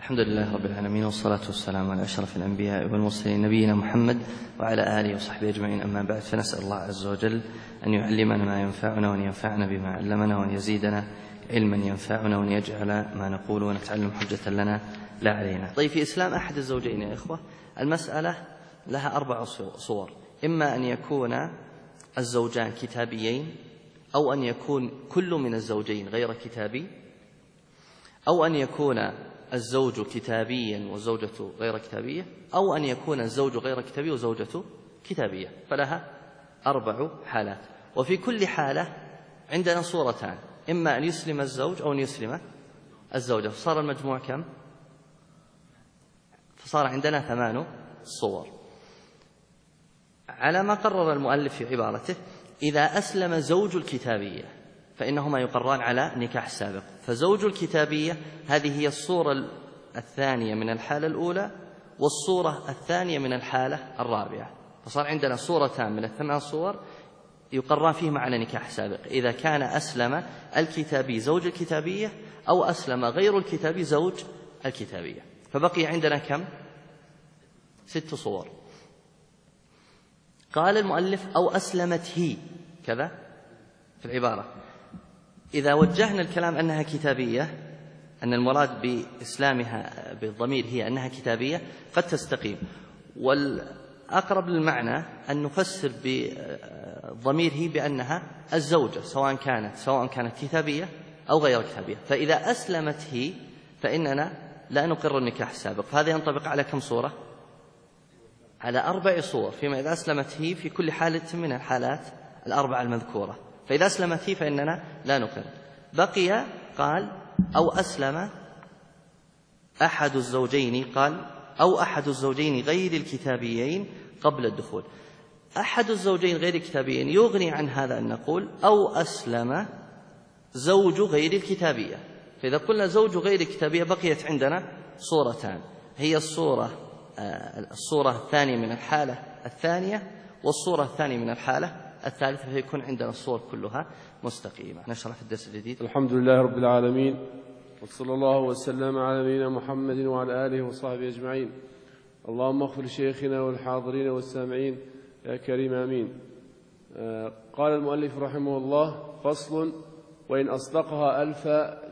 الحمد لله رب العالمين، والصلاة والسلام على أشرف الأنبياء والمرسلين نبينا محمد وعلى آله وصحبه أجمعين. أما بعد، فنسأل الله عز وجل أن يعلمنا ما ينفعنا وأن ينفعنا بما علمنا وأن يزيدنا علما ينفعنا وأن يجعل ما نقول ونتعلم حجة لنا لا علينا. طيب، في إسلام أحد الزوجين يا إخوة المسألة لها 4 صور: إما أن يكون الزوجان كتابيين، أو أن يكون كل من الزوجين غير كتابي، أو أن يكون الزوج كتابيا والزوجة غير كتابية، أو أن يكون الزوج غير كتابي وزوجته كتابية. فلها 4 حالات، وفي كل حالة عندنا صورتان: إما أن يسلم الزوج أو أن يسلم الزوجة. فصار المجموع كم؟ فصار عندنا 8 صور على ما قرر المؤلف في عبارته: إذا أسلم زوج الكتابية فإنهما يقران على نكاح سابق. فزوج الكتابية هذه هي الصورة الثانية من الحالة الأولى، والصورة الثانية من الحالة الرابعة. فصار عندنا صورتان من 8 صور يقران فيهما على نكاح سابق: إذا كان أسلم الكتابي زوج الكتابية، أو أسلم غير الكتابي زوج الكتابية. فبقي عندنا كم؟ 6 صور. قال المؤلف: أو أسلمت هي كذا في العبارة. إذا وجهنا الكلام أنها كتابية، أن المراد بإسلامها بالضمير هي أنها كتابية، قد تستقيم. والأقرب للمعنى أن نفسر بالضمير هي بأنها الزوجة، سواء كانت كتابية أو غير كتابية. فإذا أسلمت هي فإننا لا نقر النكاح السابق. فهذا ينطبق على كم صورة؟ على 4 صور، فيما إذا أسلمت هي في كل حالة من الحالات 4 المذكورة. فإذا أسلمت هي فإننا لا نقر. بقي قال: أو أسلم أحد الزوجين، قال: أو أحد الزوجين غير الكتابيين قبل الدخول. أحد الزوجين غير الكتابيين يغني عن هذا أن نقول: أو أسلم زوج غير الكتابية. فإذا قلنا زوج غير الكتابية بقيت عندنا صورتان: هي الصورة الثانية من الحالة الثانية، والصورة الثانية من الحالة الثالثة، فيكون عندنا الصور كلها مستقيمة. نشرح في الدرس الجديد. الحمد لله رب العالمين، وصلى الله وسلم على نبينا محمد وعلى آله وصحبه أجمعين. اللهم اغفر لشيخنا والحاضرين والسامعين يا كريم آمين. قال المؤلف رحمه الله: فصل: وإن أصدقها 1000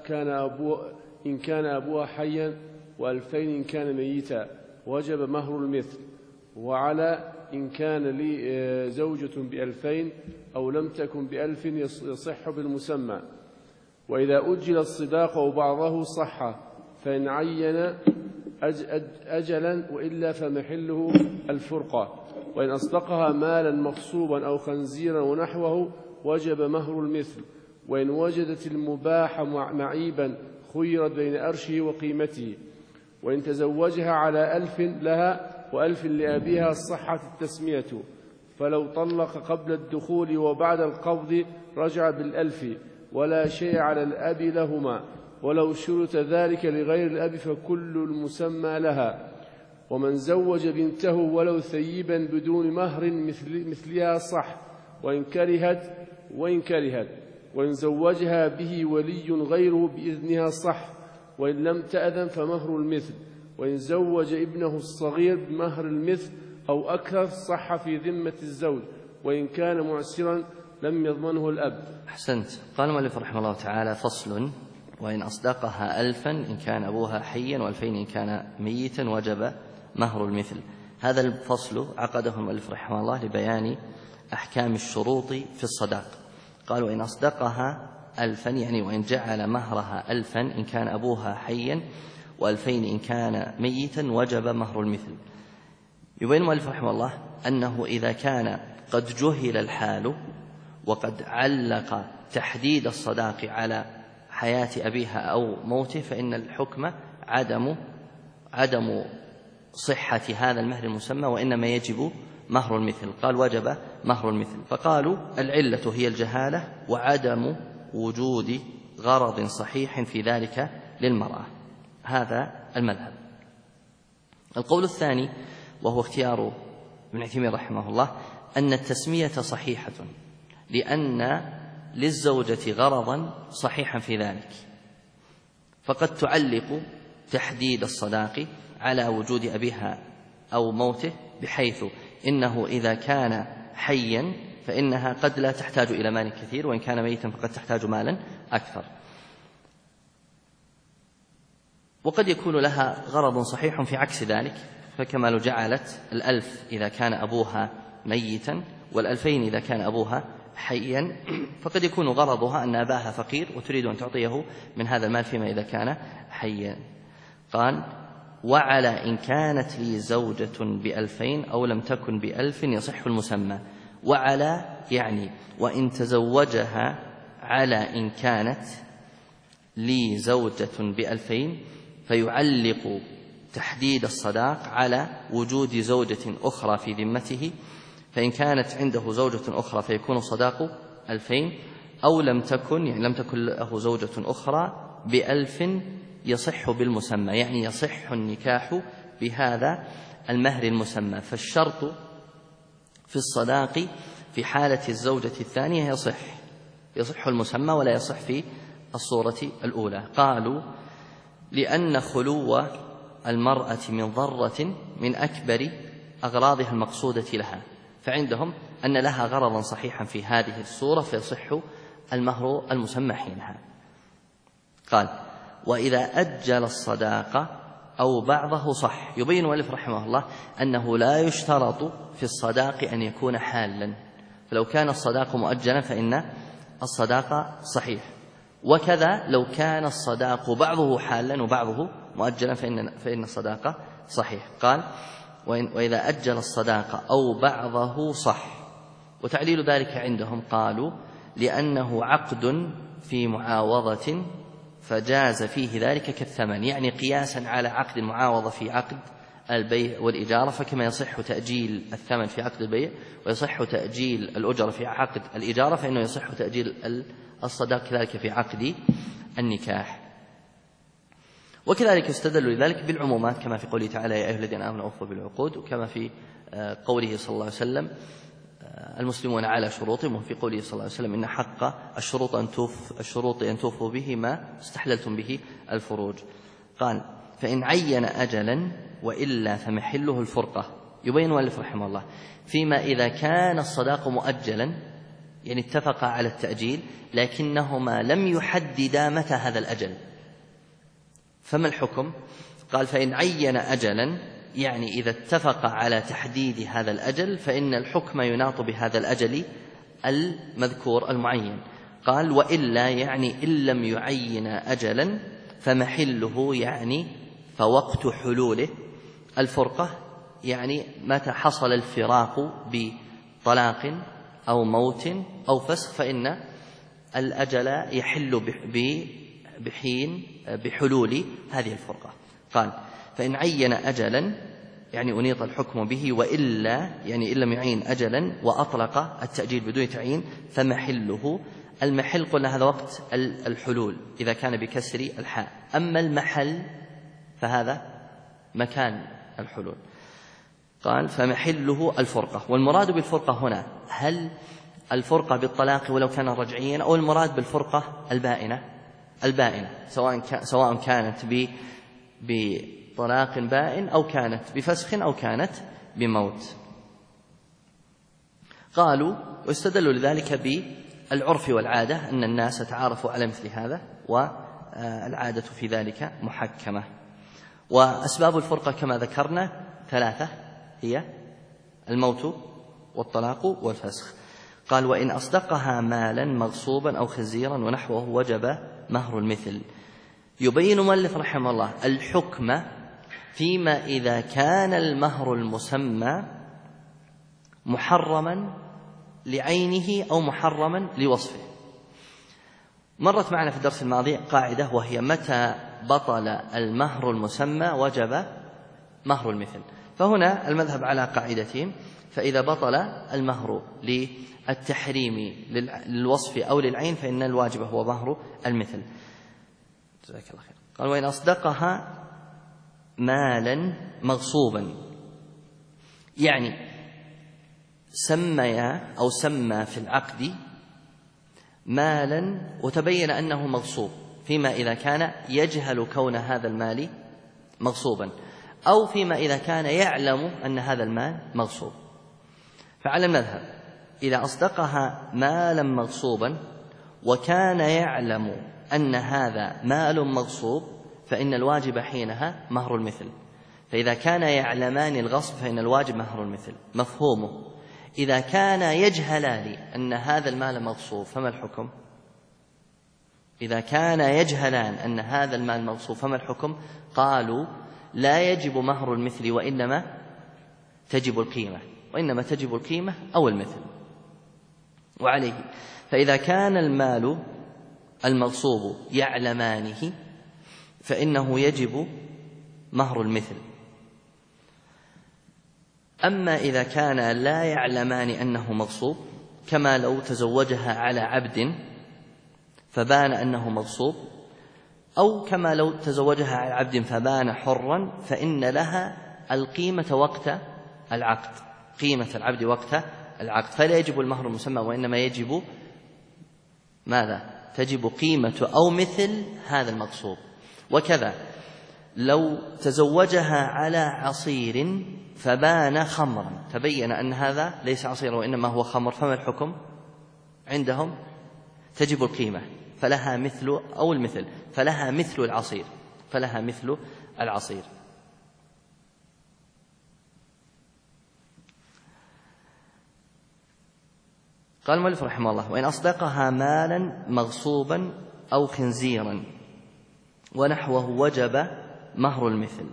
إن كان أبوها حيا، و2000 إن كان ميتا، وجب مهر المثل. وعلى إن كان لي زوجة ب2000 أو لم تكن ب1000 يصح بالمسمى. وإذا أجل الصداق أو بعضه صح، فإن عين أجلا، وإلا فمحله الفرقة. وإن أصدقها مالا مغصوبا أو خنزيرا ونحوه وجب مهر المثل. وإن وجدت المباح معيبا خيرت بين أرشه وقيمته. وإن تزوجها على 1000 لها و1000 لأبيها صحت التسمية. فلو طلق قبل الدخول وبعد القبض رجع بال1000، ولا شيء على الأب لهما. ولو شرط ذلك لغير الأب فكل المسمى لها. ومن زوج بنته ولو ثيبا بدون مهر مثلها صح، وإن كرهت. وإن زوجها به ولي غيره بإذنها صح، وإن لم تأذن فمهر المثل. وإن زوج ابنه الصغير بمهر المثل أو أكثر صح في ذمة الزوج، وإن كان معسرا لم يضمنه الأب. أحسنت. قال المؤلف رحمه الله تعالى: فصل: وإن أصدقها 1000 إن كان أبوها حيا، و2000 إن كان ميتا، وجب مهر المثل. هذا الفصل عقده المؤلف رحمه الله لبيان أحكام الشروط في الصداق. قال: وإن أصدقها 1000 يعني وإن جعل مهرها 1000 إن كان أبوها حيا، و2000 إن كان ميتا، وجب مهر المثل. يبين المؤلف رحمه الله أنه إذا كان قد جهل الحال وقد علق تحديد الصداق على حياة أبيها أو موته، فإن الحكم عدم صحة هذا المهر المسمى، وإنما يجب مهر المثل. قال: وجب مهر المثل. فقالوا: العلة هي الجهالة وعدم وجود غرض صحيح في ذلك للمرأة. هذا المذهب. القول الثاني، وهو اختيار ابن عثيمين رحمه الله، أن التسمية صحيحة، لأن للزوجة غرضا صحيحا في ذلك، فقد تعلق تحديد الصداق على وجود أبيها أو موته، بحيث إنه إذا كان حيا فإنها قد لا تحتاج إلى مال كثير، وإن كان ميتا فقد تحتاج مالا أكثر. وقد يكون لها غرض صحيح في عكس ذلك، فكما لو جعلت 1000 إذا كان أبوها ميتا وال2000 إذا كان أبوها حيا، فقد يكون غرضها أن أباها فقير وتريد أن تعطيه من هذا المال فيما إذا كان حيا. قال: وعلى إن كانت لي زوجة ب2000 أو لم تكن ب1000 يصح المسمى. وعلى يعني وإن تزوجها على إن كانت لي زوجة ب2000، فيعلق تحديد الصداق على وجود زوجة أخرى في ذمته، فإن كانت عنده زوجة أخرى فيكون صداق 2000، أو لم تكن يعني لم تكن له زوجة أخرى ب1000 يصح بالمسمى، يعني يصح النكاح بهذا المهر المسمى. فالشرط في الصداق في حالة الزوجة الثانية يصح المسمى ولا يصح في الصورة الأولى. قالوا: لأن خلو المرأة من ضرة من أكبر أغراضها المقصودة لها، فعندهم أن لها غرضا صحيحا في هذه الصورة فيصح المهر المسمى حينها. قال: وإذا أجل الصداق أو بعضه صح. يبين المؤلف رحمه الله أنه لا يشترط في الصداق أن يكون حالا، فلو كان الصداق مؤجلا فإن الصداق صحيح، وكذا لو كان الصداق بعضه حالا وبعضه مؤجلا فإن الصداق صحيح. قال: وإذا أجل الصداق أو بعضه صح. وتعليل ذلك عندهم قالوا: لأنه عقد في معاوضة فجاز فيه ذلك كالثمن، يعني قياسا على عقد المعاوضة في عقد البيع والإجارة، فكما يصح تأجيل الثمن في عقد البيع ويصح تأجيل الأجرة في عقد الإجارة، فإنه يصح تأجيل الصداق كذلك في عقد النكاح. وكذلك يستدل لذلك بالعمومات، كما في قوله تعالى: يا أيها الذين آمنوا أوفوا بالعقود، وكما في قوله صلى الله عليه وسلم: المسلمون على شروطهم، وفي قوله صلى الله عليه وسلم: إن حق الشروط أن توفوا به ما استحللتم به الفروج. قال: فإن عين أجلا وإلا فمحله الفرقة. يبين المؤلف رحمه الله فيما إذا كان الصداق مؤجلا، يعني اتفقا على التأجيل لكنهما لم يحددا متى هذا الأجل، فما الحكم؟ قال: فإن عين أجلا، يعني إذا اتفق على تحديد هذا الأجل فإن الحكم يناط بهذا الأجل المذكور المعين. قال: وإلا يعني إن لم يعين أجلا فمحله، يعني فوقت حلوله الفرقة، يعني متى حصل الفراق بطلاق أو موت أو فسخ فإن الأجل يحل بحلول هذه الفرقة. قال: فإن عين أجلا يعني أنيط الحكم به، وإلا يعني إن لم يعين أجلا وأطلق التأجيل بدون تعيين فمحله. المحل قلنا هذا وقت الحلول إذا كان بكسر الحاء، أما المحل فهذا مكان الحلول. قال: فمحله الفرقة. والمراد بالفرقة هنا هل الفرقة بالطلاق ولو كان رجعيا، أو المراد بالفرقة البائنة سواء كانت بطلاق بائن أو كانت بفسخ أو كانت بموت. قالوا: واستدلوا لذلك بالعرف والعادة، أن الناس تعارفوا على مثل هذا والعادة في ذلك محكمة. وأسباب الفرقة كما ذكرنا 3 هي الموت والطلاق والفسخ. قال: وإن أصدقها مالا مغصوبا أو خزيرا ونحوه وجب مهر المثل. يبين المؤلف رحمه الله الحكم فيما إذا كان المهر المسمى محرما لعينه أو محرما لوصفه. مرت معنا في الدرس الماضي قاعدة، وهي متى بطل المهر المسمى وجب مهر المثل. فهنا المذهب على قاعدتهم، فإذا بطل المهر للتحريم للوصف أو للعين فإن الواجب هو مهر المثل. جزاك الله خير. قال: وإن أصدقها مالا مغصوبا، يعني سمى في العقد مالا وتبين أنه مغصوب، فيما إذا كان يجهل كون هذا المال مغصوبا، أو فيما إذا كان يعلم أن هذا المال مغصوب. فعلى المذهب إذا أصدقها مالا مغصوبا وكان يعلم أن هذا مال مغصوب فإن الواجب حينها مهر المثل. فإذا كان يعلمان الغصب فإن الواجب مهر المثل. مفهومه إذا كان يجهلان أن هذا المال مغصوب فما الحكم؟ إذا كان يجهلان أن هذا المال مغصوب فما الحكم؟ قالوا لا يجب مهر المثل وإنما تجب القيمة، وإنما تجب القيمة أو المثل. وعليه فإذا كان المال المغصوب يعلمانه فإنه يجب مهر المثل. أما إذا كان لا يعلمان أنه مغصوب، كما لو تزوجها على عبد فبان أنه مغصوب، أو كما لو تزوجها على عبد فبان حرا، فإن لها القيمة وقت العقد، قيمة العبد وقت العقد، فلا يجب المهر المسمى وإنما يجب ماذا؟ تجب قيمة أو مثل هذا المغصوب. وكذا لو تزوجها على عصير فبان خمرا، تبين أن هذا ليس عصير وإنما هو خمر، فما الحكم عندهم؟ تجب القيمة، فلها مثل أو المثل، فلها مثل العصير، فلها مثل العصير. قال المؤلف رحمه الله: وإن أصدقها مالا مغصوبا أو خنزيرا ونحوه وجب مهر المثل.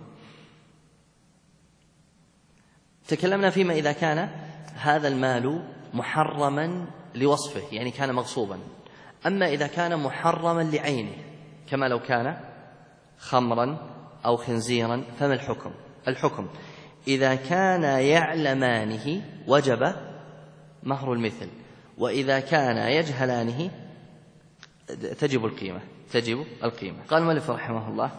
تكلمنا فيما إذا كان هذا المال محرما لوصفه، يعني كان مغصوبا. أما إذا كان محرما لعينه كما لو كان خمرا أو خنزيرا فما الحكم؟ الحكم إذا كان يعلمانه وجب مهر المثل، وإذا كان يجهلانه تجب القيمة. قال المؤلف رحمه الله: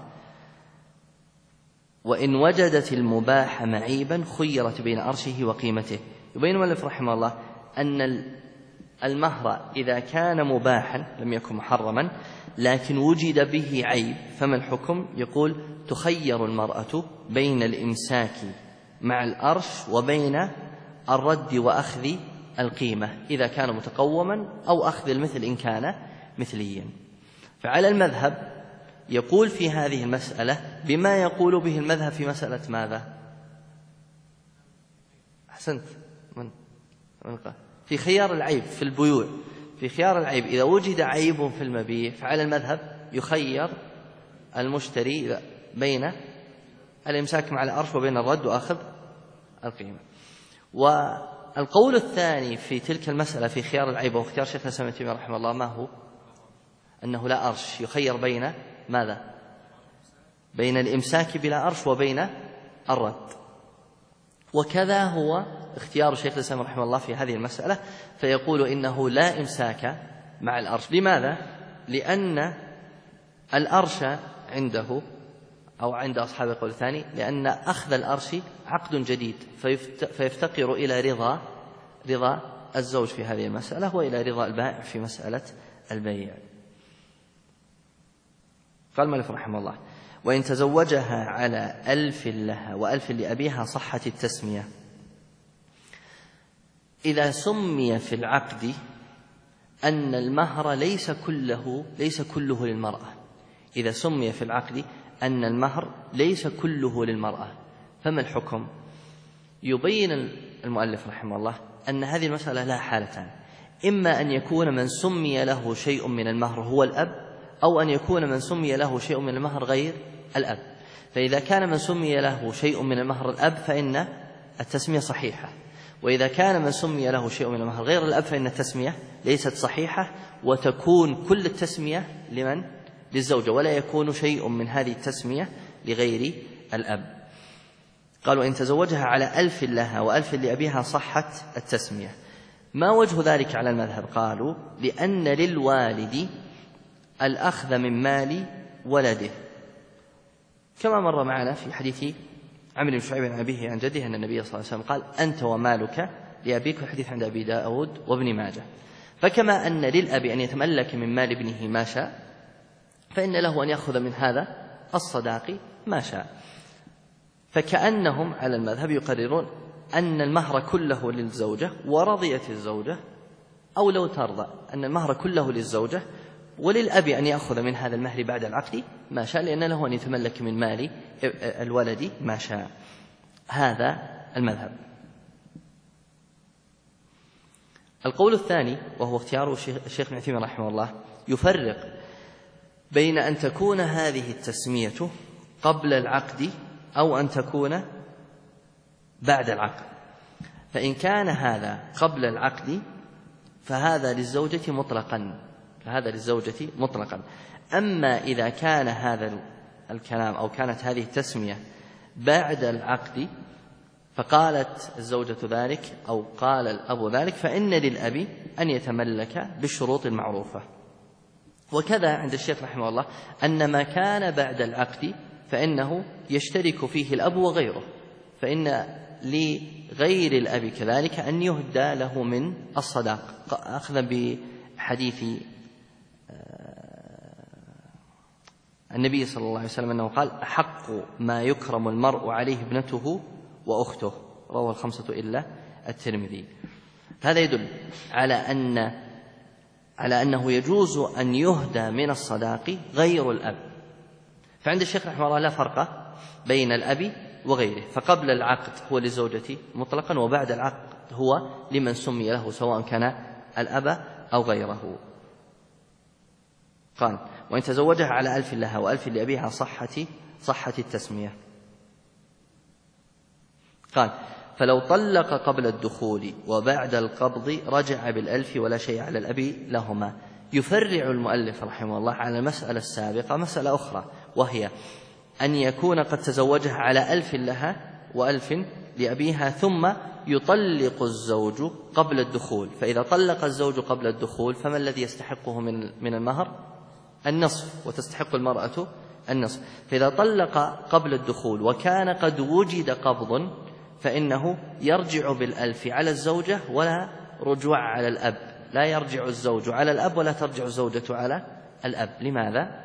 وإن وجدت المباح معيبا خيرت بين أرشه وقيمته. يبين المؤلف رحمه الله أن المهر إذا كان مباحا لم يكن محرما لكن وجد به عيب فما الحكم؟ يقول: تخير المرأة بين الإمساك مع الأرش وبين الرد وأخذ القيمة إذا كان متقوما أو أخذ المثل إن كان مثليا. فعلى المذهب يقول في هذه المسألة بما يقول به المذهب في مسألة ماذا؟ أحسنت، من قال؟ في خيار العيب في البيوع، في خيار العيب إذا وجد عيب في المبيع فعلى المذهب يخير المشتري بين الإمساك مع الأرش وبين الرد وأخذ القيمة. والقول الثاني في تلك المسألة في خيار العيب واختيار شيخ الإسلام ابن تيمية رحمه الله ما هو؟ أنه لا أرش، يخير بين ماذا؟ بين الإمساك بلا أرش وبين الرد. وكذا هو اختيار شيخ الإسلام رحمه الله في هذه المسألة، فيقول إنه لا إمساك مع الأرش. لماذا؟ لأن الأرش عنده أو عند أصحاب القول الثاني لأن أخذ الأرش عقد جديد فيفتقر إلى رضا الزوج في هذه المسألة وإلى رضا البائع في مسألة البيع. قال المؤلف رحمه الله: وإن تزوجها على 1000 لها و1000 لأبيها صحت التسمية. إذا سمي في العقد أن المهر ليس كله للمرأة، إذا سمي في العقد أن المهر ليس كله للمرأة فما الحكم؟ يبين المؤلف رحمه الله أن هذه المسألة لها حالتان: إما أن يكون من سمي له شيء من المهر هو الأب، أو أن يكون من سمي له شيء من المهر غير الأب. فإذا كان من سمي له شيء من المهر الأب فإن التسمية صحيحة، وإذا كان من سمي له شيء من المهر غير الأب فإن التسمية ليست صحيحة، وتكون كل التسمية لمن؟ للزوجة، ولا يكون شيء من هذه التسمية لغير الأب. قالوا: إن تزوجها على 1000 لها و1000 لأبيها صحت التسمية. ما وجه ذلك على المذهب؟ قالوا: لأن للوالد الأخذ من مال ولده، كما مر معنا في حديث عمرو بن شعيب عن أبيه عن جده أن النبي صلى الله عليه وسلم قال: أنت ومالك لأبيك، الحديث عند أبي داود وابن ماجه. فكما أن للأب أن يتملك من مال ابنه ما شاء، فإن له أن يأخذ من هذا الصداق ما شاء. فكأنهم على المذهب يقررون أن المهر كله للزوجة ورضيت الزوجة، أو لو ترضى أن المهر كله للزوجة وللأب أن يأخذ من هذا المهر بعد العقد ما شاء، لأن له أن يتملك من مال الولد ما شاء. هذا المذهب. القول الثاني وهو اختيار الشيخ ابن عثيمين رحمه الله، يفرق بين أن تكون هذه التسمية قبل العقد أو أن تكون بعد العقد. فإن كان هذا قبل العقد فهذا للزوجة مطلقا، أما إذا كان هذا الكلام أو كانت هذه التسمية بعد العقد فقالت الزوجة ذلك أو قال الأب ذلك، فإن للأب أن يتملك بالشروط المعروفة. وكذا عند الشيخ رحمه الله أن ما كان بعد العقد فإنه يشترك فيه الأب وغيره، فإن لغير الأب كذلك أن يهدى له من الصداق، أخذا بحديث النبي صلى الله عليه وسلم أنه قال: أحق ما يكرم المرء عليه ابنته وأخته، رواه الخمسة إلا الترمذي. هذا يدل على أنه يجوز أن يهدى من الصداق غير الأب. فعند الشيخ رحمه الله لا فرق بين الأب وغيره، فقبل العقد هو للزوجة مطلقا، وبعد العقد هو لمن سمي له سواء كان الأب أو غيره. قال: وإن تزوجها على 1000 لها و1000 لأبيها صحة التسمية. قال: فلو طلق قبل الدخول وبعد القبض رجع بال1000 ولا شيء على الأب لهما. يفرع المؤلف رحمه الله على المسألة السابقة مسألة أخرى، وهي أن يكون قد تزوجها على 1000 لها و1000 لأبيها ثم يطلق الزوج قبل الدخول. فإذا طلق الزوج قبل الدخول فما الذي يستحقه من المهر؟ النصف، وتستحق المرأة النصف. فإذا طلق قبل الدخول وكان قد وجد قبض فإنه يرجع بال1000 على الزوجة ولا رجوع على الأب، لا يرجع الزوج على الأب ولا ترجع الزوجة على الأب. لماذا؟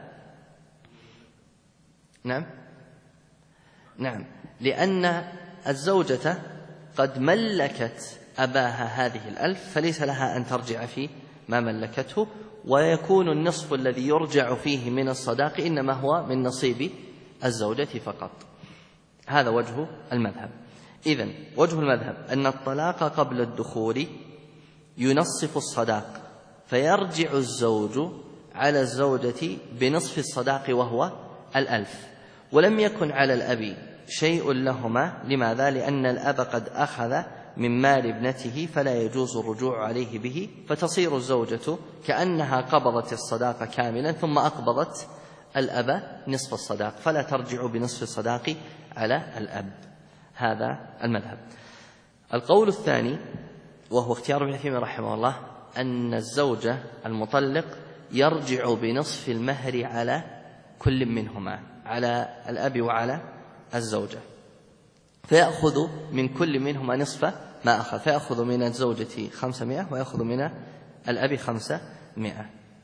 نعم، لأن الزوجة قد ملكت أباها هذه 1000 فليس لها أن ترجع في ما ملكته، ويكون النصف الذي يرجع فيه من الصداق إنما هو من نصيب الزوجة فقط. هذا وجه المذهب. إذن وجه المذهب أن الطلاق قبل الدخول ينصف الصداق، فيرجع الزوج على الزوجة بنصف الصداق وهو 1000، ولم يكن على الأب شيء لهما. لماذا؟ لأن الأب قد أخذ من مال ابنته فلا يجوز الرجوع عليه به، فتصير الزوجة كأنها قبضت الصداق كاملا ثم أقبضت الأب نصف الصداق، فلا ترجع بنصف الصداق على الأب. هذا المذهب. القول الثاني وهو اختيار ابن عثيمين رحمه الله أن الزوجة المطلق يرجع بنصف المهر على كل منهما، على الأب وعلى الزوجة، فيأخذ من كل منهما نصف ما أخذ، فيأخذ من الزوجة 500 ويأخذ من الأب 500.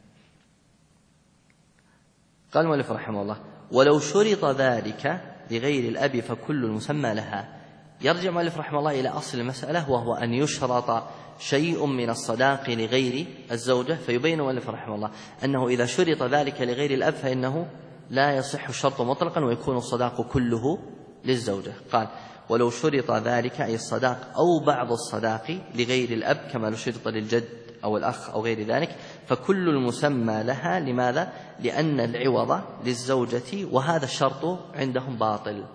قال المؤلف رحمه الله: ولو شرط ذلك لغير الأب فكل المسمى لها. يرجع المؤلف رحمه الله إلى أصل المسألة، وهو أن يشرط شيء من الصداق لغير الزوجة، فيبين المؤلف رحمه الله أنه إذا شرط ذلك لغير الأب فإنه لا يصح الشرط مطلقا ويكون الصداق كله للزوجة. قال: ولو شرط ذلك أي الصداق أو بعض الصداق لغير الأب كما لو شرط للجد أو الأخ أو غير ذلك فكل المسمى لها. لماذا؟ لأن العوض للزوجة وهذا الشرط عندهم باطل،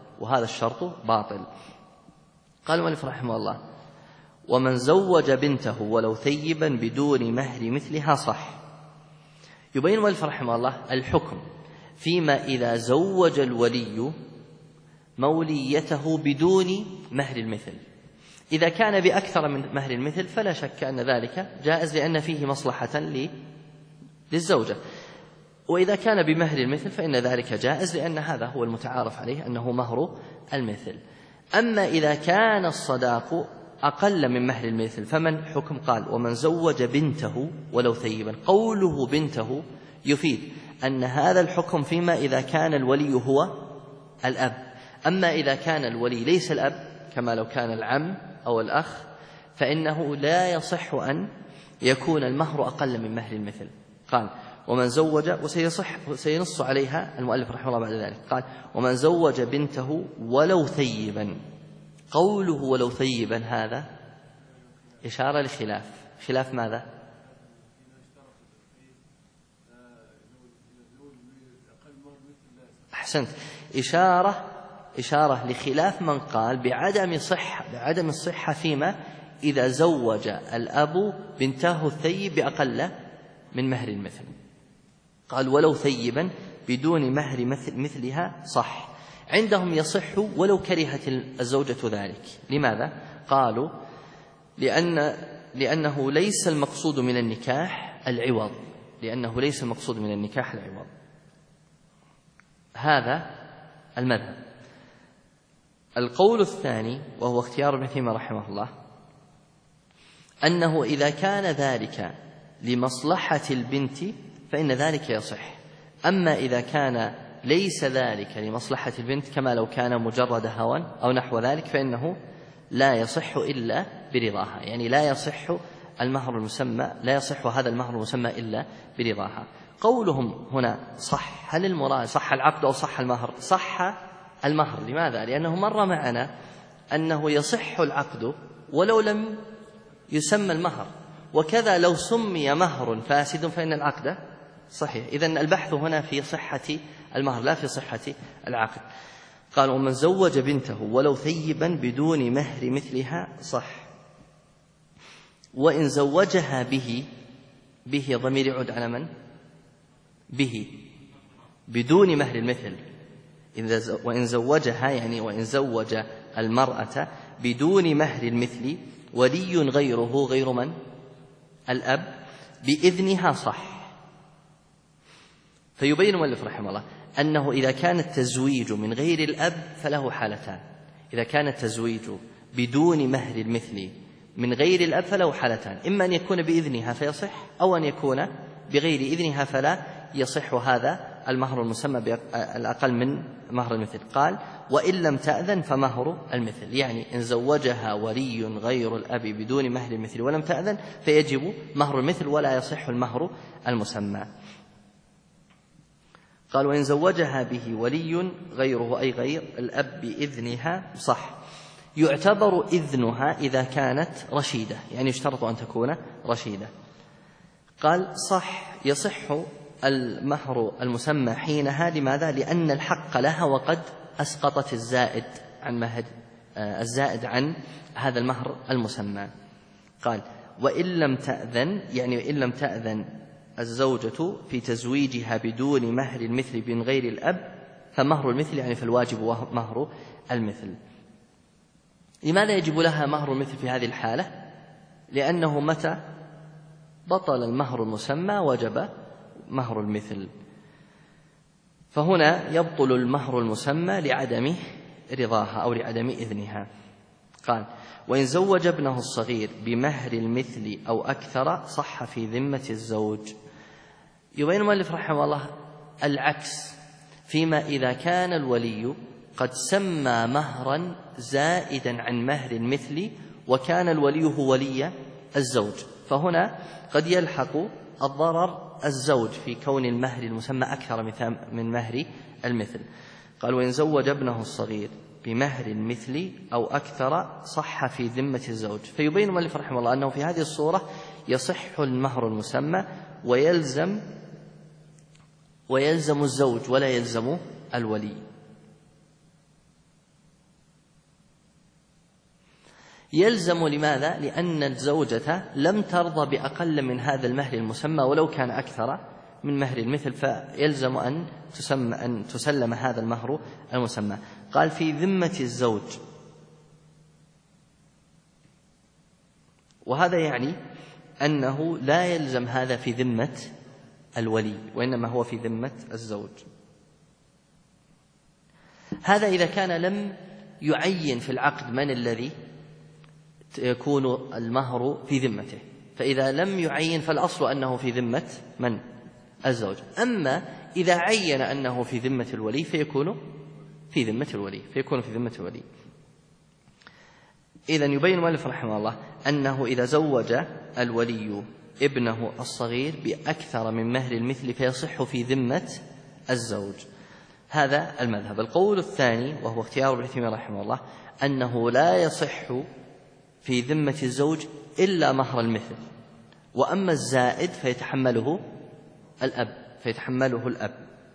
قال المؤلف رحمه الله: ومن زوج بنته ولو ثيبا بدون مهر مثلها صح. يبين المؤلف رحمه الله الحكم فيما إذا زوج الولي موليته بدون مهر المثل. إذا كان بأكثر من مهر المثل فلا شك أن ذلك جائز لأن فيه مصلحة للزوجة، وإذا كان بمهر المثل فإن ذلك جائز لأن هذا هو المتعارف عليه أنه مهر المثل. أما إذا كان الصداق أقل من مهر المثل فمن حكم؟ قال: ومن زوج بنته ولو ثيبا. قوله بنته يفيد أن هذا الحكم فيما إذا كان الولي هو الأب. أما إذا كان الولي ليس الأب كما لو كان العم أو الأخ فإنه لا يصح أن يكون المهر أقل من مهر المثل. قال ومن زوج، وسينص عليها المؤلف رحمه الله بعد ذلك، قال ومن زوج بنته ولو ثيبا. قوله ولو ثيبا هذا إشارة لخلاف. خلاف ماذا؟ أحسنت، إشارة لخلاف من قال بعدم الصحة فيما إذا زوج الأب بنته الثيب بأقل من مهر المثل. قال ولو ثيبا بدون مهر مثلها صح. عندهم يصح ولو كرهت الزوجة ذلك. لماذا؟ قالوا لأنه ليس المقصود من النكاح العوض، هذا المذهب. القول الثاني وهو اختيار ابن تيمية رحمه الله أنه إذا كان ذلك لمصلحة البنت فإن ذلك يصح. أما إذا كان ليس ذلك لمصلحة البنت كما لو كان مجرد هوى أو نحو ذلك فإنه لا يصح إلا برضاها، يعني لا يصح هذا المهر المسمى إلا برضاها. قولهم هنا صح، هل المراد صح العقد أو صح المهر؟ صح المهر. لماذا؟ لأنه مر معنا أنه يصح العقد ولو لم يسمى المهر، وكذا لو سمي مهر فاسد فإن العقد صحيح. إذن البحث هنا في صحة المهر لا في صحة العقد. قال ومن زوج بنته ولو ثيبا بدون مهر مثلها صح. وإن زوجها به ضمير يعود على من؟ به بدون مهر المثل. وإن زوجها يعني وإن زوج المرأة بدون مهر المثل ولي غيره غير من؟ الأب بإذنها صح. فيبين المؤلف رحمه الله أنه إذا كان التزويج من غير الأب فله حالتان. إذا كان التزويج بدون مهر المثل من غير الأب فله حالتان، إما أن يكون بإذنها فيصح أو أن يكون بغير إذنها فلا يصح هذا المهر المسمى بالأقل من مهر المثل. قال وإن لم تأذن فمهر المثل، يعني إن زوجها ولي غير الأب بدون مهر المثل ولم تأذن فيجب مهر المثل ولا يصح المهر المسمى. قال وإن زوجها به ولي غيره أي غير الأب بإذنها صح. يعتبر إذنها إذا كانت رشيدة، يعني يشترط أن تكون رشيدة. قال صح يصح المهر المسمى حينها. لماذا؟ لأن الحق لها وقد أسقطت الزائد عن هذا المهر المسمى. قال وإن لم تأذن، يعني إن لم تأذن الزوجة في تزويجها بدون مهر المثل من غير الأب فمهر المثل، يعني فالواجب مهر المثل. لماذا يجب لها مهر المثل في هذه الحالة؟ لأنه متى بطل المهر المسمى وجب مهر المثل، فهنا يبطل المهر المسمى لعدم رضاها أو لعدم إذنها. قال وإن زوج ابنه الصغير بمهر المثل أو أكثر صح في ذمة الزوج. يبين المؤلف رحمه الله العكس فيما إذا كان الولي قد سمى مهرا زائدا عن مهر المثل وكان الولي هو ولي الزوج، فهنا قد يلحق الضرر الزوج في كون المهر المسمى أكثر من مهر المثل. قال وإن زوج ابنه الصغير بمهر المثل أو أكثر صح في ذمة الزوج. فيبين المؤلف رحمه الله أنه في هذه الصورة يصح المهر المسمى ويلزم الزوج ولا يلزم الولي. يلزم لماذا؟ لأن الزوجة لم ترضى بأقل من هذا المهر المسمى ولو كان أكثر من مهر المثل، فيلزم أن تسلم هذا المهر المسمى. قال في ذمة الزوج، وهذا يعني أنه لا يلزم هذا في ذمة الولي وإنما هو في ذمة الزوج. هذا إذا كان لم يعين في العقد من الذي يكون المهر في ذمته، فإذا لم يعين فالأصل أنه في ذمة من؟ الزوج. أما إذا عين أنه في ذمة الولي فيكون في ذمة الولي، فيكون في ذمة الولي. إذن يبين المؤلف رحمه الله أنه إذا زوج الولي ابنه الصغير بأكثر من مهر المثل فيصح في ذمة الزوج. هذا المذهب. القول الثاني وهو اختيار ابن تيمية رحمه الله أنه لا يصح في ذمة الزوج إلا مهر المثل، وأما الزائد فيتحمله الأب.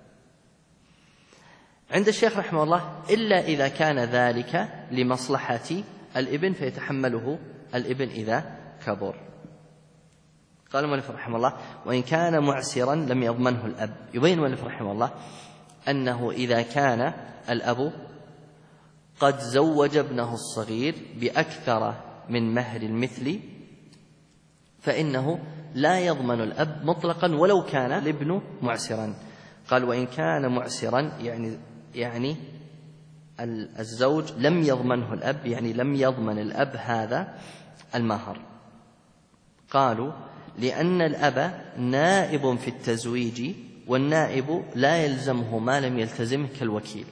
عند الشيخ رحمه الله إلا إذا كان ذلك لمصلحة الابن فيتحمله الابن إذا كبر. قال المؤلف رحمه الله وإن كان معسرا لم يضمنه الأب. يبين المؤلف رحمه الله أنه إذا كان الأب قد زوج ابنه الصغير بأكثر من مهر المثل فإنه لا يضمن الأب مطلقا ولو كان الابن معسرا. قال وإن كان معسرا يعني الزوج لم يضمنه الأب، يعني لم يضمن الأب هذا المهر. قالوا لأن الأب نائب في التزويج، والنائب لا يلزمه ما لم يلتزمه كالوكيل.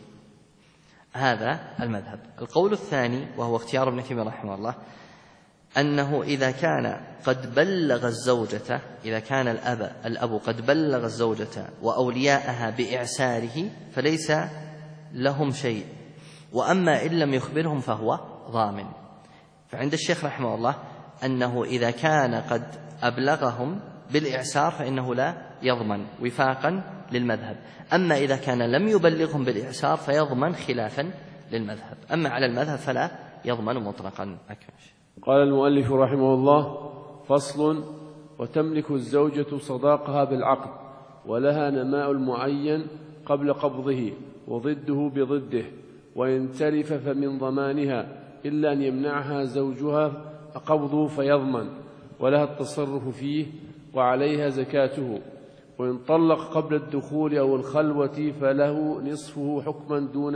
هذا المذهب. القول الثاني وهو اختيار ابن تيمية رحمه الله أنه إذا كان قد بلغ الزوجة، إذا كان الأب قد بلغ الزوجة وأولياءها بإعساره فليس لهم شيء، وأما إن لم يخبرهم فهو ضامن. فعند الشيخ رحمه الله أنه إذا كان قد أبلغهم بالإعسار فإنه لا يضمن وفاقا للمذهب، أما إذا كان لم يبلغهم بالإعسار فيضمن خلافا للمذهب، أما على المذهب فلا يضمن مطلقا. قال المؤلف رحمه الله فصل: وتملك الزوجة صداقها بالعقد، ولها نماء المعين قبل قبضه وضده بضده، وإن تلف فمن ضمانها إلا أن يمنعها زوجها قبضه فيضمن، ولها التصرف فيه وعليها زكاته. وإن طلق قبل الدخول أو الخلوة فله نصفه حكما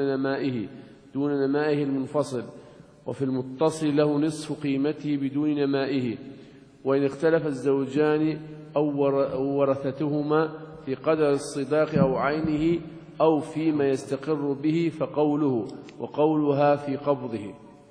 دون نمائه المنفصل، وفي المتصل له نصف قيمته بدون نمائه. وإن اختلف الزوجان أو ورثتهما في قدر الصداق أو عينه أو فيما يستقر به فقوله وقولها في قبضه.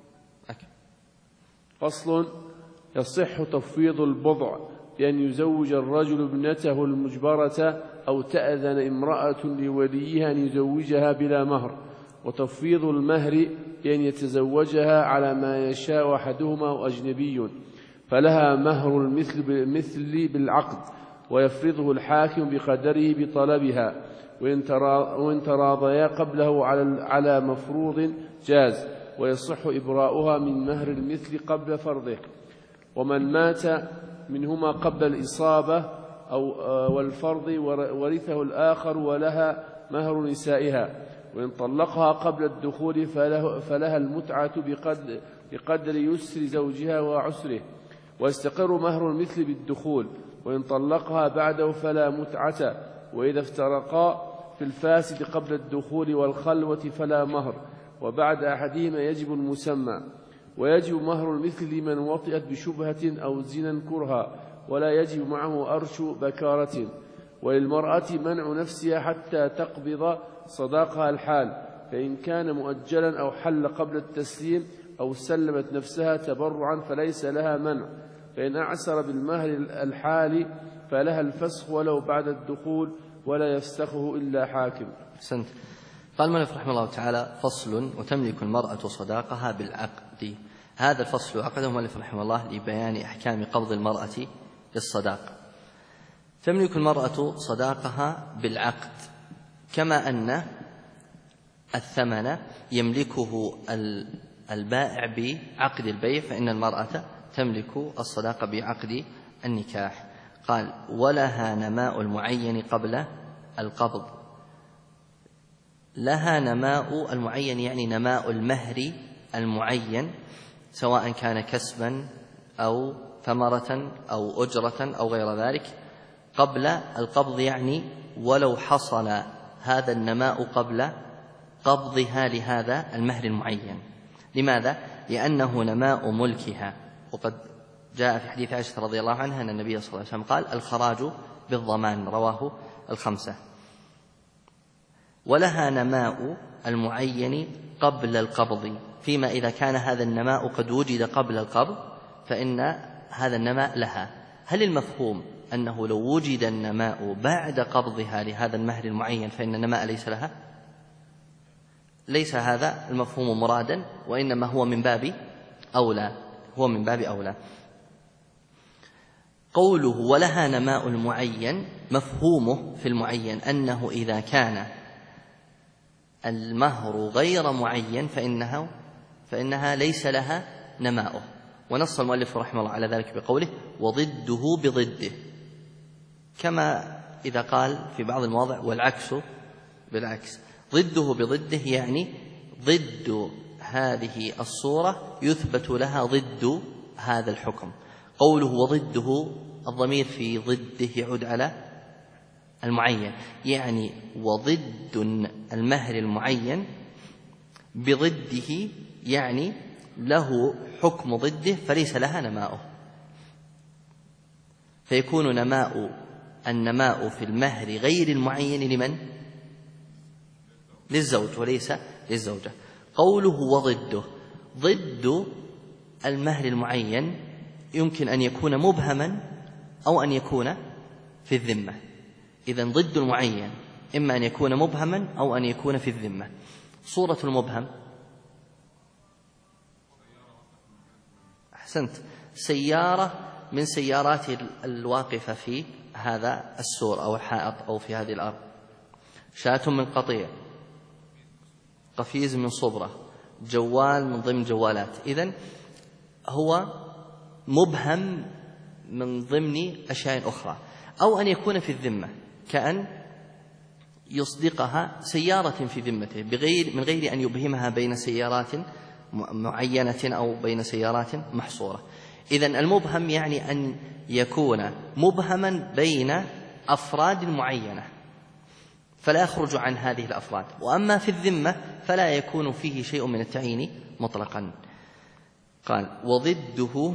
فصل: يصح تفويض البضع بأن يزوج الرجل ابنته المجبرة أو تأذن امرأة لوليها أن يزوجها بلا مهر، وتفويض المهر بأن يتزوجها على ما يشاء أحدهما أو أجنبي، فلها مهر المثل بالعقد، ويفرضه الحاكم بقدره بطلبها، وإن تراضيا قبله على مفروض جاز، ويصح إبراؤها من مهر المثل قبل فرضه. ومن مات منهما قبل الإصابة والفرض ورثه الآخر ولها مهر نسائها. وإن طلقها قبل الدخول فلها المتعة بقدر يسر زوجها وعسره، ويستقر مهر المثل بالدخول. وإن طلقها بعده فلا متعة. وإذا افترقا في الفاسد قبل الدخول والخلوة فلا مهر، وبعد أحدهما يجب المسمى. ويجب مهر المثل لمن وطئت بشبهة أو زنا كرها، ولا يجب معه أرش بكارة. وللمرأة منع نفسها حتى تقبض صداقها الحال، فإن كان مؤجلا أو حل قبل التسليم أو سلمت نفسها تبرعا فليس لها منع. فإن أعسر بالمهر الحال فلها الفسخ ولو بعد الدخول، ولا يفسخه إلا حاكم. أحسنت. قال المؤلف رحمه الله تعالى: فصل: وتملك المرأة صداقها بالعقد. هذا الفصل عقده المؤلف رحمه الله لبيان أحكام قبض المرأة للصداق. تملك المرأة صداقها بالعقد، كما أن الثمن يملكه البائع بعقد البيع، فإن المرأة تملك الصداقة بعقد النكاح. قال: ولها نماء المعين قبل القبض. لها نماء المعين يعني نماء المهر المعين، سواء كان كسبا أو ثمرة أو أجرة أو غير ذلك، قبل القبض، يعني ولو حصل هذا النماء قبل قبضها لهذا المهر المعين. لماذا؟ لأنه نماء ملكها. وقد جاء في حديث عائشة رضي الله عنها أن النبي صلى الله عليه وسلم قال: الخراج بالضمان، رواه الخمسة. ولها نماء المعين قبل القبض، فيما إذا كان هذا النماء قد وجد قبل القبض فإن هذا النماء لها. هل المفهوم أنه لو وجد النماء بعد قبضها لهذا المهر المعين فإن النماء ليس لها؟ ليس هذا المفهوم مرادا، وإنما هو من باب أولى. قوله ولها نماء المعين مفهومه في المعين أنه إذا كان المهر غير معين فإنها ليس لها نماؤه. ونص المؤلف رحمه الله على ذلك بقوله وضده بضده، كما إذا قال في بعض المواضع والعكس بالعكس. ضده بضده يعني ضد هذه الصورة يثبت لها ضد هذا الحكم. قوله وضده الضمير في ضده يعود على المعين، يعني وضد المهر المعين بضده يعني له حكم ضده فليس لها نماؤه، فيكون النماء في المهر غير المعين لمن؟ للزوج وليس للزوجة. قوله وضده، ضد المهر المعين يمكن أن يكون مبهما أو أن يكون في الذمة. إذن ضد المعين إما أن يكون مبهما أو أن يكون في الذمة. صورة المبهم أحسنت، سيارة من سيارات الواقفة في هذا السور أو الحائط أو في هذه الأرض، شاة من قطيع، قفيز من صبرة، جوال من ضمن جوالات. إذن هو مبهم من ضمن أشياء أخرى. أو أن يكون في الذمة كأن يصدقها سيارة في ذمته من غير أن يبهمها بين سيارات معينة أو بين سيارات محصورة. إذن المبهم يعني أن يكون مبهما بين أفراد معينة فلا يخرج عن هذه الأفراد. وأما في الذمة فلا يكون فيه شيء من التعيين مطلقا. قال وضده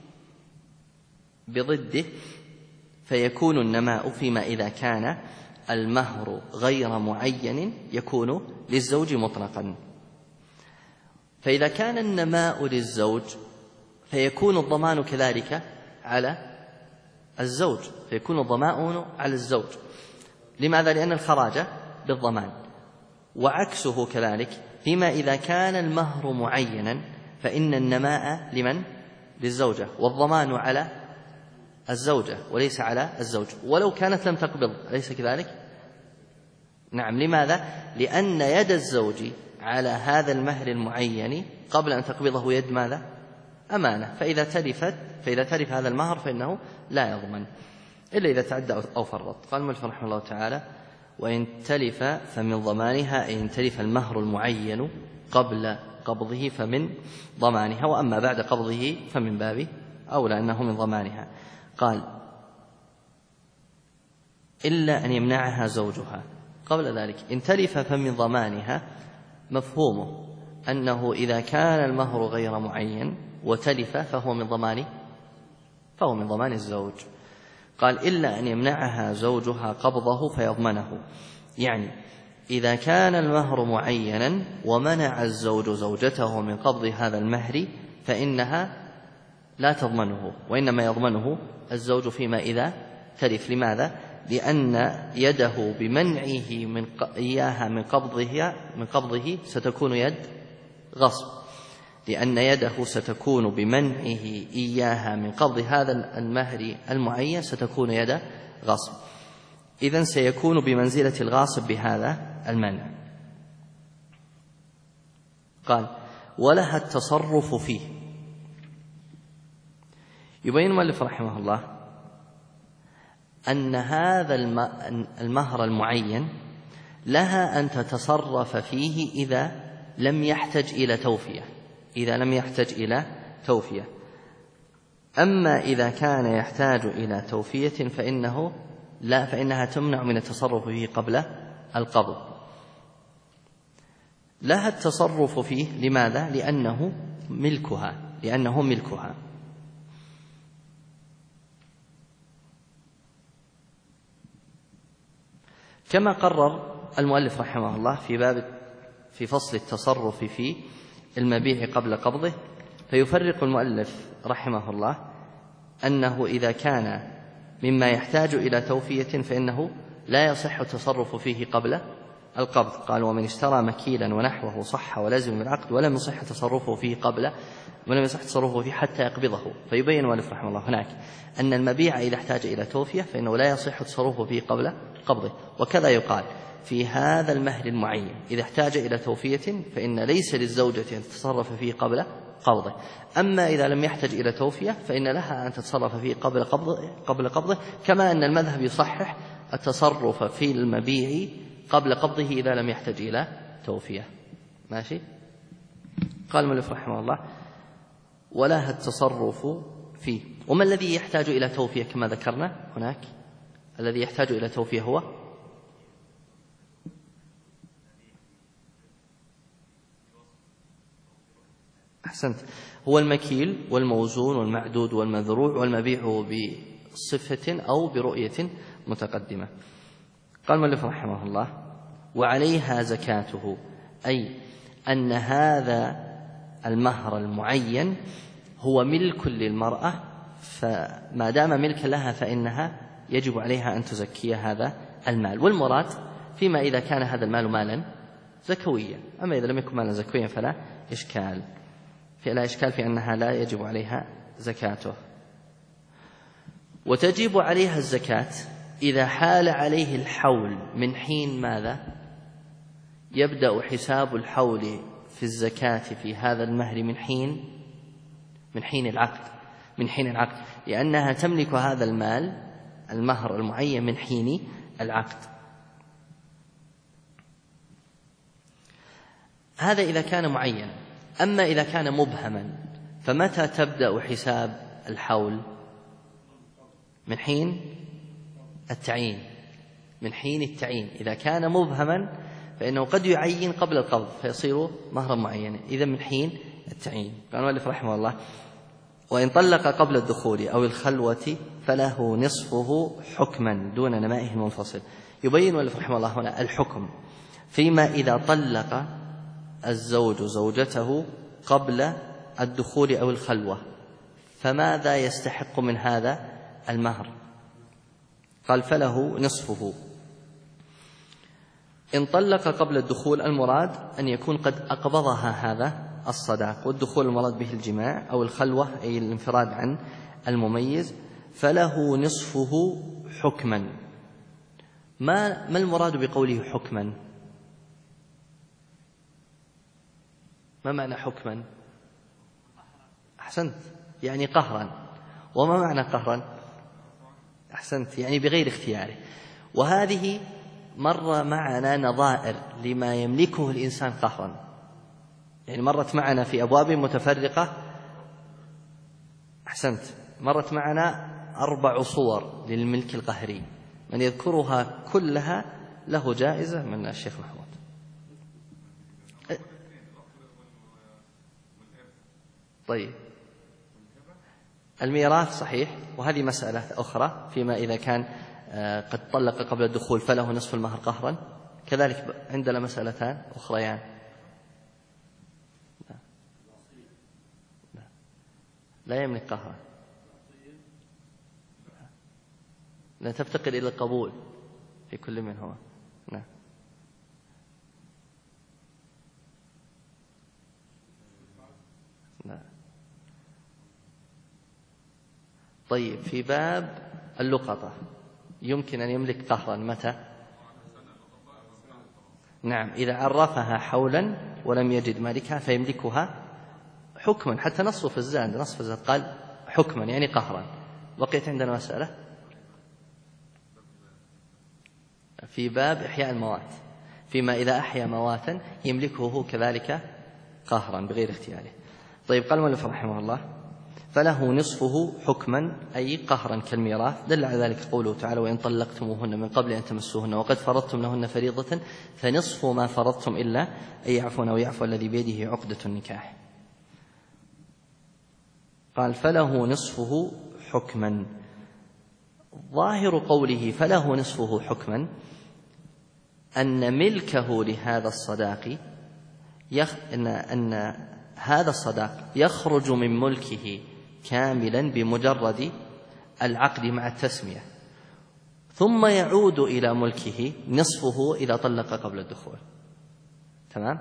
بضده، فيكون النماء فيما إذا كان المهر غير معين يكون للزوج مطلقا. فإذا كان النماء للزوج فيكون الضمان كذلك على الزوج، فيكون الضمان على الزوج. لماذا؟ لأن الخراج بالضمان. وعكسه كذلك فيما إذا كان المهر معينا فإن النماء لمن؟ للزوجة، والضمان على الزوجة وليس على الزوج، ولو كانت لم تقبض، أليس كذلك؟ نعم. لماذا؟ لأن يد الزوج على هذا المهر المعين قبل أن تقبضه يد ماذا؟ أمانة. فإذا تلف هذا المهر فإنه لا يضمن إلا إذا تعدى أو فرط. قال المؤلف رحمه الله تعالى وإن تلف فمن ضمانها، إن تلف المهر المعين قبل قبضه فمن ضمانها، وأما بعد قبضه فمن باب أولى أنه من ضمانها. قال إلا أن يمنعها زوجها. قبل ذلك إن تلف فمن ضمانها مفهومه أنه إذا كان المهر غير معين وتلف فهو من ضمان الزوج. قال إلا أن يمنعها زوجها قبضه فيضمنه، يعني إذا كان المهر معينا ومنع الزوج زوجته من قبض هذا المهر فإنها لا تضمنه، وإنما يضمنه الزوج فيما إذا تلف. لماذا؟ لأن يده بمنعه إياها من قبضه ستكون يد غصب، لأن يده ستكون بمنعه إياها من قبض هذا المهر المعين ستكون يد غصب. إذن سيكون بمنزلة الغاصب بهذا المنع. قال ولها التصرف فيه. يبين المؤلف رحمه الله أن هذا المهر المعين لها أن تتصرف فيه إذا لم يحتج إلى توفية. أما إذا كان يحتاج إلى توفية فإنها تمنع من التصرف فيه قبل القبض. لها التصرف فيه. لماذا؟ لأنه ملكها. كما قرر المؤلف رحمه الله في فصل التصرف في المبيع قبل قبضه، فيفرق المؤلف رحمه الله أنه إذا كان مما يحتاج إلى توفية فإنه لا يصح التصرف فيه قبل القبض. قال: ومن اشترى مكيلا ونحوه صح ولازم بالعقد ولم يصح تصرفه فيه ولم يصح تصرفه فيه حتى يقبضه. فيبين المؤلف رحمه الله هناك أن المبيع إذا احتاج إلى توفية فإنه لا يصح تصرفه فيه قبل قبضه. وكذا يقال في هذا المهر المعين إذا احتاج إلى توفية فإن ليس للزوجة أن تتصرف فيه قبل قبضه. أما إذا لم يحتج إلى توفية فإن لها أن تتصرف فيه قبل قبضه، كما أن المذهب يصحح التصرف في المبيع قبل قبضه إذا لم يحتج إلى توفية. ماشي؟ قال المؤلف رحمه الله: ولا التصرف فيه. وما الذي يحتاج إلى توفية كما ذكرنا هناك؟ الذي يحتاج إلى توفية هو أحسنت، هو المكيل والموزون والمعدود والمذروع والمبيع بصفة أو برؤية متقدمة. قال المؤلف رحمه الله: وعليها زكاته، أي أن هذا المهر المعين هو ملك للمرأة، فما دام ملك لها فإنها يجب عليها أن تزكي هذا المال. والمراد فيما إذا كان هذا المال مالا زكويا، أما إذا لم يكن مالا زكويا فلا إشكال في أنها لا يجب عليها زكاته. وتجب عليها الزكاة إذا حال عليه الحول من حين ماذا؟ يبدأ حساب الحول في الزكاة في هذا المهر من حين العقد، لأنها تملك هذا المال المهر المعين من حين العقد. هذا إذا كان معين. أما إذا كان مبهما فمتى تبدأ حساب الحول؟ من حين التعيين. إذا كان مبهما فإنه قد يعين قبل القبض فيصير مهرا معينا، إذا من حين التعيين. قال المؤلف رحمه الله: وإن طلق قبل الدخول أو الخلوة فله نصفه حكما دون نمائه المنفصل. يبين المؤلف رحمه الله هنا الحكم فيما إذا طلق الزوج زوجته قبل الدخول أو الخلوة، فماذا يستحق من هذا المهر؟ قال: فله نصفه. إن طلق قبل الدخول المراد أن يكون قد أقبضها هذا الصداق، والدخول المراد به الجماع، أو الخلوة أي الانفراد عن المميز، فله نصفه حكما. ما المراد بقوله حكما؟ ما معنى حكما؟ أحسنت، يعني قهرا. وما معنى قهرا؟ أحسنت، يعني بغير اختياره. وهذه مر معنا نظائر لما يملكه الإنسان قهرا، يعني مرت معنا في أبواب متفرقة. أحسنت، مرت معنا 4 صور للملك القهري، من يذكرها كلها له جائزة من الشيخ محمود. طيب، الميراث صحيح، وهذه مسألة أخرى فيما إذا كان قد طلق قبل الدخول فله نصف المهر قهرا. كذلك عندنا مسألتان أخريان. لا يملك قهرا، لا تفتقر إلى القبول في كل منهما. نعم. طيب، في باب اللقطة يمكن أن يملك قهرا متى؟ نعم، إذا عرفها حولا ولم يجد مالكها فيملكها حكما، حتى نصف الزاد قال حكما يعني قهرا. بقيت عندنا مسألة في باب إحياء الموات، فيما إذا أحيا مواتا يملكه كذلك قهرا بغير اختياره. طيب، قال المؤلف رحمه الله: فله نصفه حكما أي قهرا كالميراث. دل على ذلك قوله تعالى: وإن طلقتموهن من قبل أن تمسوهن وقد فرضتم لهن فريضة فنصف ما فرضتم إلا أن يعفون أو يعفو الذي بيده عقدة النكاح. قال: فله نصفه حكما. ظاهر قوله فله نصفه حكما أن ملكه لهذا الصداق أن هذا الصداق يخرج من ملكه كاملا بمجرد العقد مع التسمية، ثم يعود إلى ملكه نصفه إذا طلق قبل الدخول. تمام؟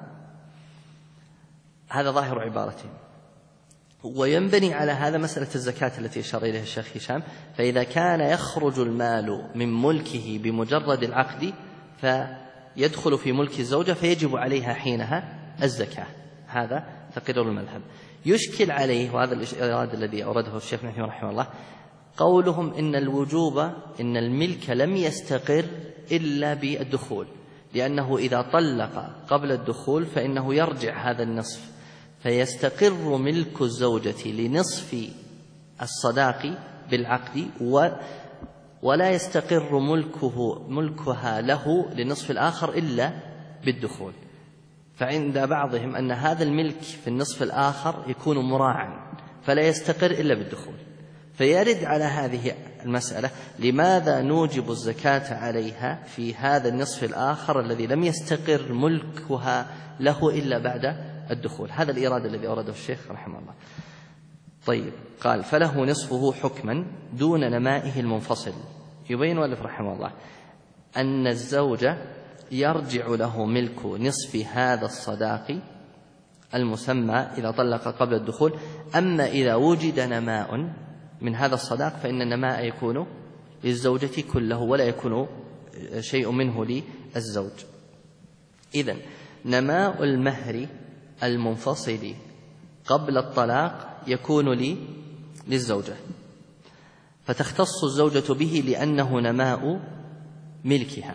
هذا ظاهر عبارته. وينبني على هذا مسألة الزكاة التي أشار إليها الشيخ هشام. فإذا كان يخرج المال من ملكه بمجرد العقد فيدخل في ملك الزوجة فيجب عليها حينها الزكاة. هذا تقرير المذهب. يشكل عليه، وهذا الإرادة الذي أورده الشيخ نحن رحمه الله، قولهم إن الوجوب إن الملك لم يستقر إلا بالدخول، لأنه إذا طلق قبل الدخول فإنه يرجع هذا النصف، فيستقر ملك الزوجة لنصف الصداق بالعقد، ولا يستقر ملكها له لنصف الآخر إلا بالدخول. فعند بعضهم أن هذا الملك في النصف الآخر يكون مراعا فلا يستقر إلا بالدخول. فيرد على هذه المسألة لماذا نوجب الزكاة عليها في هذا النصف الآخر الذي لم يستقر ملكها له إلا بعد الدخول. هذا الإرادة الذي أورده الشيخ رحمه الله. طيب، قال فله نصفه حكما دون نمائه المنفصل. يبين مؤلف رحمه الله أن الزوج يرجع له ملك نصف هذا الصداق المسمى إذا طلق قبل الدخول. أما إذا وجد نماء من هذا الصداق فإن النماء يكون للزوجة كله ولا يكون شيء منه للزوج. إذن نماء المهر المنفصل قبل الطلاق يكون للزوجة، فتختص الزوجة به لأنه نماء ملكها.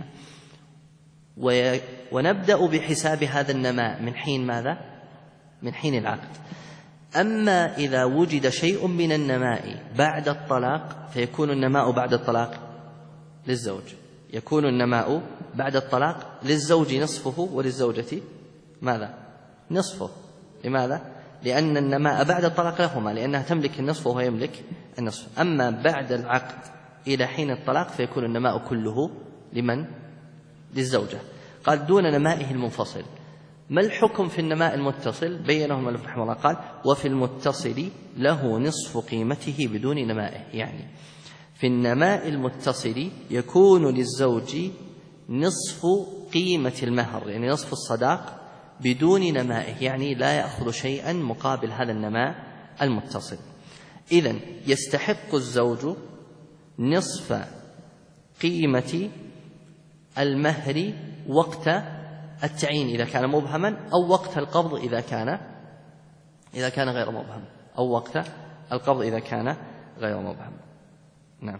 ونبدأ بحساب هذا النماء من حين ماذا؟ من حين العقد. أما إذا وجد شيء من النماء بعد الطلاق فيكون النماء بعد الطلاق للزوج، يكون النماء بعد الطلاق للزوج نصفه وللزوجة ماذا؟ نصفه. لماذا؟ لأن النماء بعد الطلاق لهما، لأنها تملك النصف وهو يملك النصف. أما بعد العقد إلى حين الطلاق فيكون النماء كله لمن؟ للزوجة. قال دون نمائه المنفصل. ما الحكم في النماء المتصل؟ بينه المؤلف رحمه الله قال وفي المتصل له نصف قيمته بدون نمائه. يعني في النماء المتصل يكون للزوج نصف قيمة المهر، يعني نصف الصداق بدون نمائه، يعني لا يأخذ شيئا مقابل هذا النماء المتصل. إذن يستحق الزوج نصف قيمة المهر وقت التعيين إذا كان مبهما، أو وقت القبض إذا كان غير مبهم، أو وقت القبض إذا كان غير مبهم. نعم،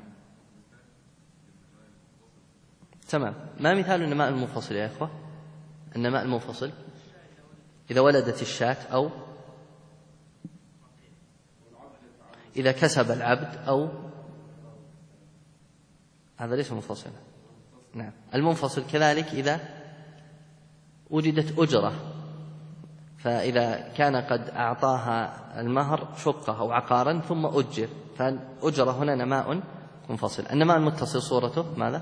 تمام. ما مثال النماء المنفصل يا إخوة؟ النماء المنفصل إذا ولدت الشاة، أو إذا كسب العبد، أو هذا ليس منفصلا. نعم، المنفصل كذلك إذا وجدت أجرة، فإذا كان قد أعطاها المهر شقة أو عقارا ثم أجر، فالأجرة هنا نماء منفصل. النماء المتصل صورته ماذا؟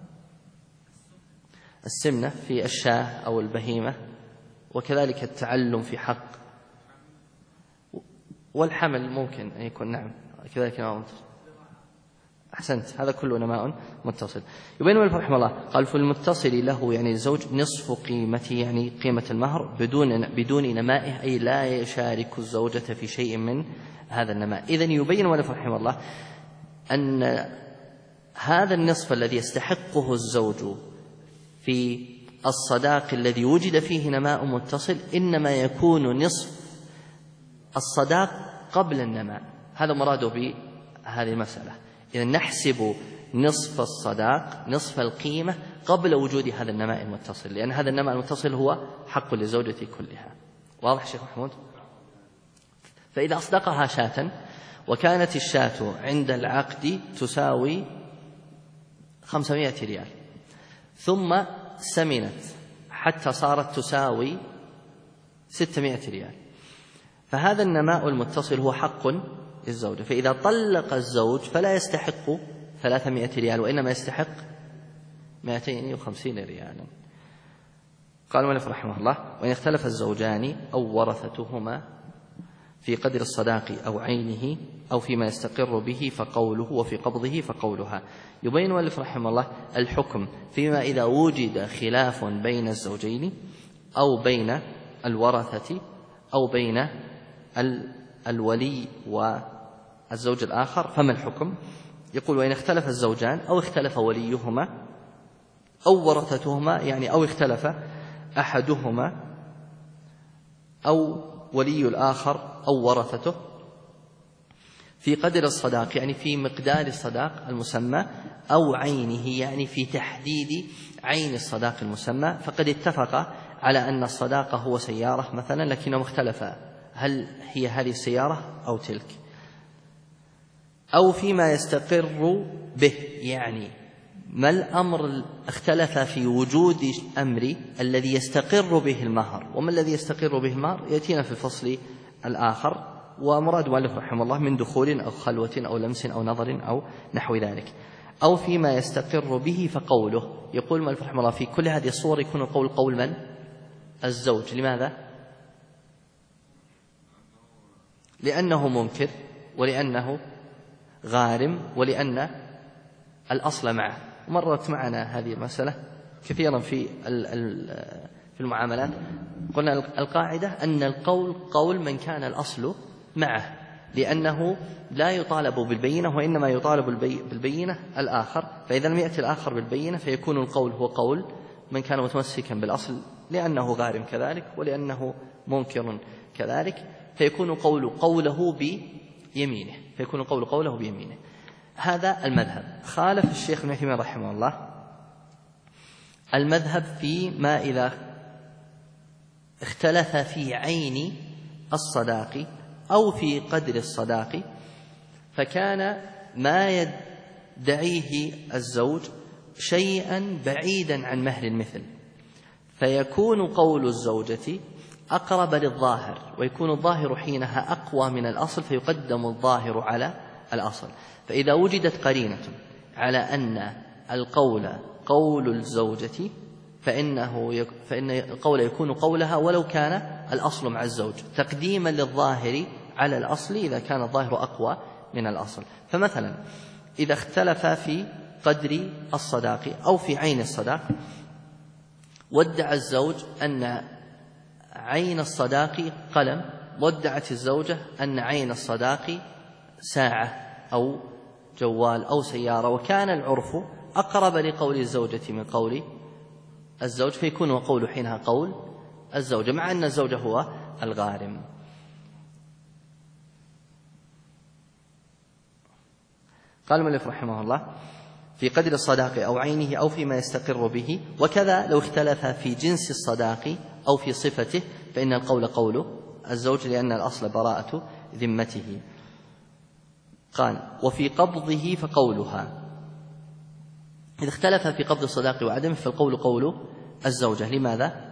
السمنة في الشاة أو البهيمة، وكذلك التعلم في حق، والحمل ممكن أن يكون نعم كذلك نماء متصل. أحسنت، هذا كله نماء متصل. يبين المؤلف رحمه الله قال في المتصل له يعني الزوج نصف قيمته، يعني قيمة المهر بدون نمائه، أي لا يشارك الزوجة في شيء من هذا النماء. إذن يبين المؤلف رحمه الله أن هذا النصف الذي يستحقه الزوج في الصداق الذي وجد فيه نماء متصل إنما يكون نصف الصداق قبل النماء. هذا مراده بهذه المسألة. إذا نحسب نصف الصداق، نصف القيمة، قبل وجود هذا النماء المتصل، لأن هذا النماء المتصل هو حق للزوجة كلها. واضح شيخ محمود؟ فإذا أصدقها شاة وكانت الشاة عند العقد تساوي 500 ريال، ثم سمنت حتى صارت تساوي 600 ريال، فهذا النماء المتصل هو حق للزوجة. فإذا طلق الزوج فلا يستحق 300 ريال، وإنما يستحق 250 ريالا. قال المؤلف رحمه الله: وإن اختلف الزوجان أو ورثتهما في قدر الصداق أو عينه أو فيما يستقر به فقوله، وفي قبضه فقولها. يبين المؤلف رحمه الله الحكم فيما إذا وجد خلاف بين الزوجين أو بين الورثة أو بين الولي والزوج الآخر، فما الحكم؟ يقول: وإن اختلف الزوجان أو اختلف وليهما أو ورثتهما، يعني أو اختلف أحدهما أو ولي الآخر أو ورثته في قدر الصداق، يعني في مقدار الصداق المسمى، أو عينه، يعني في تحديد عين الصداق المسمى، فقد اتفق على أن الصداق هو سيارة مثلا، لكنهم اختلفا هل هي هذه السيارة أو تلك، أو فيما يستقر به، يعني ما الأمر اختلف في وجود أمر الذي يستقر به المهر، وما الذي يستقر به المهر يأتينا في الفصل الآخر. ومراد مؤلف رحمه الله من دخول أو خلوة أو لمس أو نظر أو نحو ذلك. أو فيما يستقر به فقوله. يقول مؤلف رحمه الله: في كل هذه الصور يكون القول قول من؟ الزوج. لماذا؟ لأنه منكر، ولأنه غارم، ولأن الأصل معه. مرت معنا هذه المسألة كثيرا في المعاملات. قلنا القاعدة أن القول قول من كان الأصل معه، لأنه لا يطالب بالبينة وإنما يطالب بالبينة الآخر، فإذا لم يأتي الآخر بالبينة فيكون القول هو قول من كان متمسكا بالأصل، لأنه غارم كذلك ولأنه منكر كذلك، فيكون قوله بيمينه. هذا المذهب. خالف الشيخ ابن تيمية رحمه الله المذهب فيما إذا اختلف في عين الصداق أو في قدر الصداق، فكان ما يدعيه الزوج شيئا بعيدا عن مهر المثل، فيكون قول الزوجة أقرب للظاهر، ويكون الظاهر حينها أقوى من الأصل، فيقدم الظاهر على الأصل. فإذا وجدت قرينة على أن القول قول الزوجة فإن القول يكون قولها ولو كان الأصل مع الزوج، تقديما للظاهر على الأصل إذا كان الظاهر أقوى من الأصل. فمثلا إذا اختلف في قدر الصداق أو في عين الصداق، وادعى الزوج أن عين الصداق قلم، وادعت الزوجة أن عين الصداق ساعة أو جوال أو سيارة، وكان العرف أقرب لقول الزوجة من قول الزوج، فيكون وقول حينها قول الزوجة، مع أن الزوج هو الغارم. قال المؤلف رحمه الله: في قدر الصداق أو عينه أو فيما يستقر به، وكذا لو اختلف في جنس الصداق أو في صفته فإن القول قول الزوج، لأن الأصل براءة ذمته. قال: وفي قبضه فقولها. إذا اختلف في قبض الصداق وعدمه فالقول قول الزوجة. لماذا؟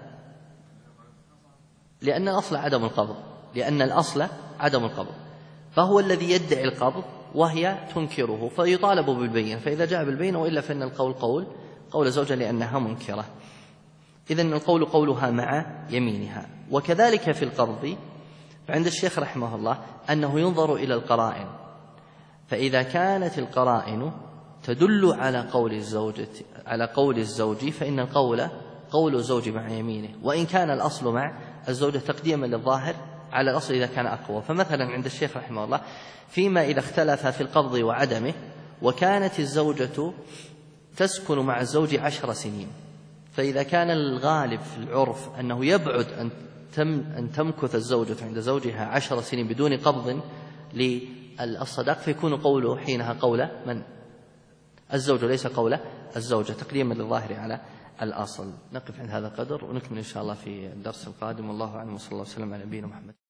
لأن الأصل عدم القبض، فهو الذي يدعي القبض وهي تنكره، فيطالب بالبينة، فإذا جاء بالبينة، وإلا فإن القول قول الزوجة لأنها منكرة. إذن القول قولها مع يمينها. وكذلك في القبض، فعند الشيخ رحمه الله أنه ينظر إلى القرائن، فإذا كانت القرائن تدل على قول الزوج فإن القول قول الزوج مع يمينه، وإن كان الأصل مع الزوجة تقديما للظاهر على الأصل إذا كان أقوى. فمثلا عند الشيخ رحمه الله فيما إذا اختلف في القبض وعدمه، وكانت الزوجة تسكن مع الزوج 10 سنين، فإذا كان الغالب في العرف أنه يبعد أن تمكث الزوجة عند زوجها 10 سنين بدون قبض للصداق، فيكون قوله حينها قول من؟ الزوج، ليس قول الزوجة، تقديما للظاهر على الأصل. نقف عند هذا القدر ونكمل إن شاء الله في الدرس القادم، والله أعلم، وصلى الله وسلم على نبينا محمد.